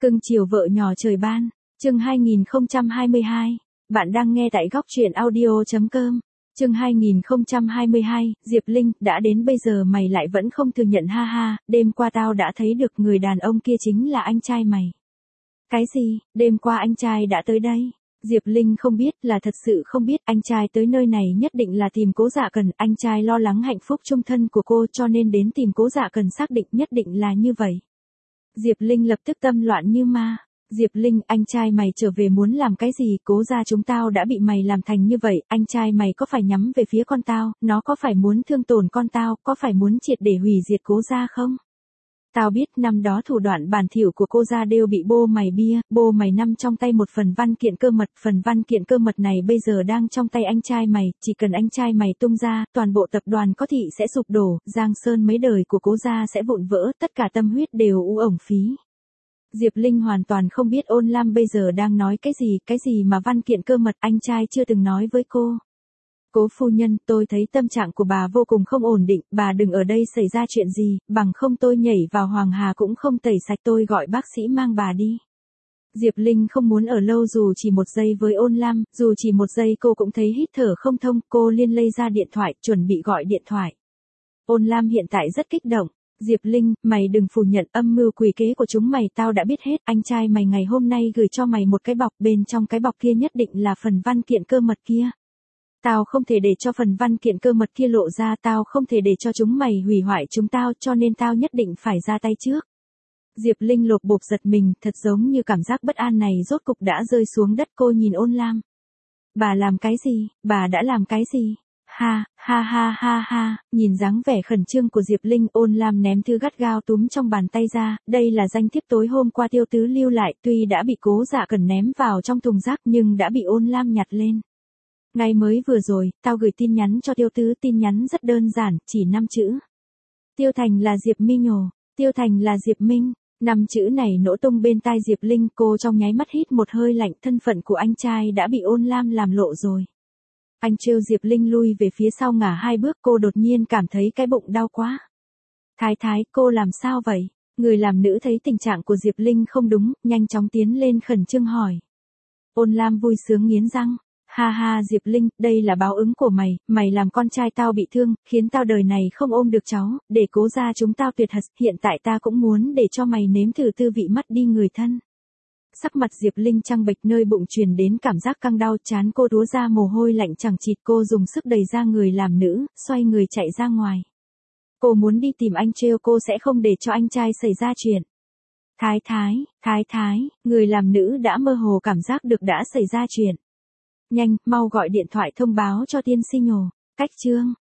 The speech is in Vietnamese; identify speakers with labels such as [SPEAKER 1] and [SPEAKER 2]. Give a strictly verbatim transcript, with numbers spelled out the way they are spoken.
[SPEAKER 1] Cưng chiều vợ nhỏ trời ban, chương hai nghìn không trăm hai mươi hai. Bạn đang nghe tại góc truyện audio chấm com. Chương hai nghìn không trăm hai mươi hai, Diệp Linh, đã đến bây giờ mày lại vẫn không thừa nhận ha ha, đêm qua tao đã thấy được người đàn ông kia chính là anh trai mày. Cái gì, đêm qua anh trai đã tới đây? Diệp Linh không biết, là thật sự không biết, anh trai tới nơi này nhất định là tìm Cố Dạ Cần, anh trai lo lắng hạnh phúc chung thân của cô cho nên đến tìm Cố Dạ Cần, xác định nhất định là như vậy. Diệp Linh lập tức tâm loạn như ma. Diệp Linh, anh trai mày trở về muốn làm cái gì? Cố gia chúng tao đã bị mày làm thành như vậy, anh trai mày có phải nhắm về phía con tao, nó có phải muốn thương tổn con tao, có phải muốn triệt để hủy diệt Cố gia không? Tao biết năm đó thủ đoạn bẩn thỉu của cô gia đều bị bô mày bia, bô mày nắm trong tay một phần văn kiện cơ mật, phần văn kiện cơ mật này bây giờ đang trong tay anh trai mày, chỉ cần anh trai mày tung ra, toàn bộ tập đoàn có thị sẽ sụp đổ, Giang Sơn mấy đời của Cố gia sẽ vụn vỡ, tất cả tâm huyết đều u uổng phí. Diệp Linh hoàn toàn không biết Ôn Lam bây giờ đang nói cái gì, cái gì mà văn kiện cơ mật anh trai chưa từng nói với cô. Cố phu nhân, tôi thấy tâm trạng của bà vô cùng không ổn định, bà đừng ở đây xảy ra chuyện gì, bằng không tôi nhảy vào Hoàng Hà cũng không tẩy sạch, tôi gọi bác sĩ mang bà đi. Diệp Linh không muốn ở lâu dù chỉ một giây với Ôn Lam, dù chỉ một giây cô cũng thấy hít thở không thông, cô liên lây ra điện thoại, chuẩn bị gọi điện thoại. Ôn Lam hiện tại rất kích động. Diệp Linh, mày đừng phủ nhận âm mưu quỷ kế của chúng mày, tao đã biết hết, anh trai mày ngày hôm nay gửi cho mày một cái bọc, bên trong cái bọc kia nhất định là phần văn kiện cơ mật kia. Tao không thể để cho phần văn kiện cơ mật kia lộ ra, tao không thể để cho chúng mày hủy hoại chúng tao, cho nên tao nhất định phải ra tay trước. Diệp Linh lột bột giật mình, thật giống như cảm giác bất an này rốt cục đã rơi xuống đất, cô nhìn Ôn Lam. Bà làm cái gì, bà đã làm cái gì? Ha, ha ha ha ha, nhìn dáng vẻ khẩn trương của Diệp Linh, Ôn Lam ném thư gắt gao túm trong bàn tay ra, đây là danh thiếp tối hôm qua Tiêu Tứ lưu lại, tuy đã bị Cố Dạ Cần ném vào trong thùng rác nhưng đã bị Ôn Lam nhặt lên. Ngày mới vừa rồi, tao gửi tin nhắn cho Tiêu Tứ, tin nhắn rất đơn giản, chỉ năm chữ. Tiêu Thành là Diệp Minh ồ, Tiêu Thành là Diệp Minh, năm chữ này nổ tung bên tai Diệp Linh, cô trong nháy mắt hít một hơi lạnh, thân phận của anh trai đã bị Ôn Lam làm lộ rồi. Anh trêu Diệp Linh lui về phía sau ngả hai bước, cô đột nhiên cảm thấy cái bụng đau quá. Thái thái, cô làm sao vậy? Người làm nữ thấy tình trạng của Diệp Linh không đúng, nhanh chóng tiến lên khẩn trương hỏi. Ôn Lam vui sướng nghiến răng. Ha ha Diệp Linh, đây là báo ứng của mày, mày làm con trai tao bị thương, khiến tao đời này không ôm được cháu, để Cố gia chúng tao tuyệt hật, hiện tại ta cũng muốn để cho mày nếm thử tư vị mất đi người thân. Sắc mặt Diệp Linh trắng bệch, nơi bụng truyền đến cảm giác căng đau, trán cô túa ra mồ hôi lạnh chẳng chịt, cô dùng sức đẩy ra người làm nữ, xoay người chạy ra ngoài. Cô muốn đi tìm anh trêu, cô sẽ không để cho anh trai xảy ra chuyện. Thái thái, thái thái, người làm nữ đã mơ hồ cảm giác được đã xảy ra chuyện. Nhanh, mau gọi điện thoại thông báo cho tiên sinh ồ. Cách chương,